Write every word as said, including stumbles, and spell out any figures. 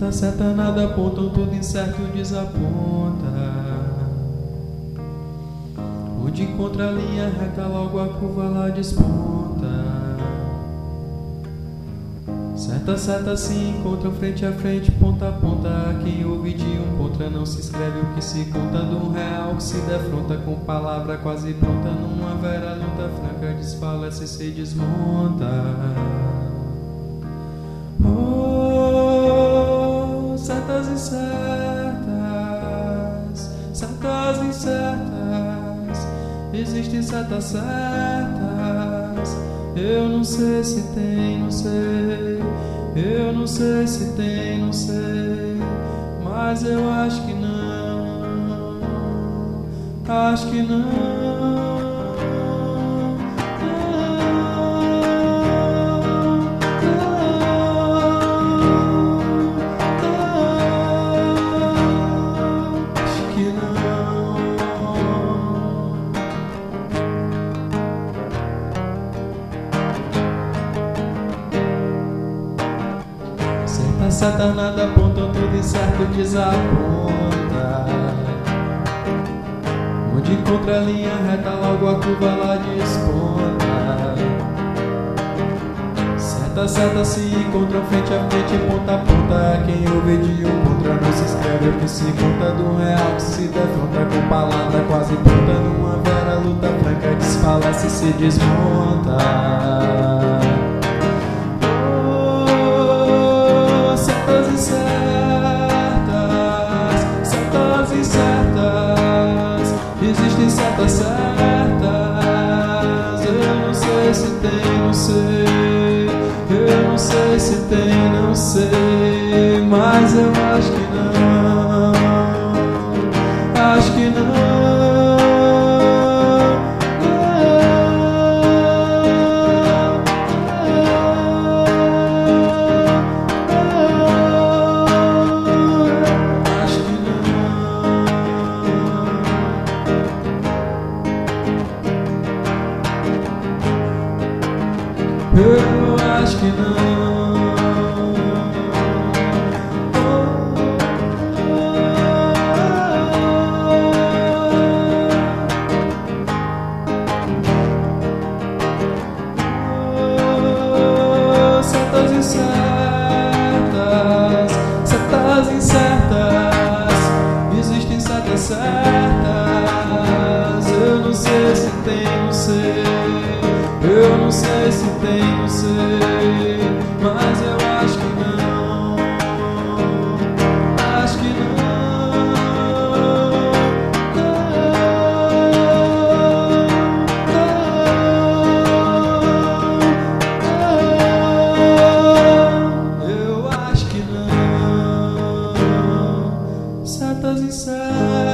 Certa, certa, nada apontam, tudo incerto desaponta. Onde encontra a linha reta, logo a curva lá desponta. Certa, certa se encontra frente a frente, ponta a ponta. Quem ouve de um contra não se escreve o que se conta. De um real que se defronta com palavra quase pronta. Numa vera luta franca desfalece e se desmonta. Oh, certas e certas, certas e certas, existem certas certas. Eu não sei se tem, não sei. Eu não sei se tem, não sei. Mas eu acho que não. Acho que não. Certa, nada aponta, tudo incerto desaponta. Onde encontra a linha reta, logo a curva lá desponta. Certa, certa se encontram frente a frente, ponta a ponta. Quem ouve de um contra não se escreve o que se conta. De um real que se defronta com palavra quase pronta. Numa vera luta franca desfalece e se desmonta. Certas e certas, certas e certas, existem certas certas. Eu não sei se tem, não sei. Eu não sei se tem, não sei. Mas eu acho que não. Acho que não. Eu acho que não. Oh, certas e certas, certas e certas, existem certas certas. Eu não sei se tem, não sei. Eu não sei se tem, não sei. Mas eu acho que não. Acho que não. Eu acho que não. Certas e certas.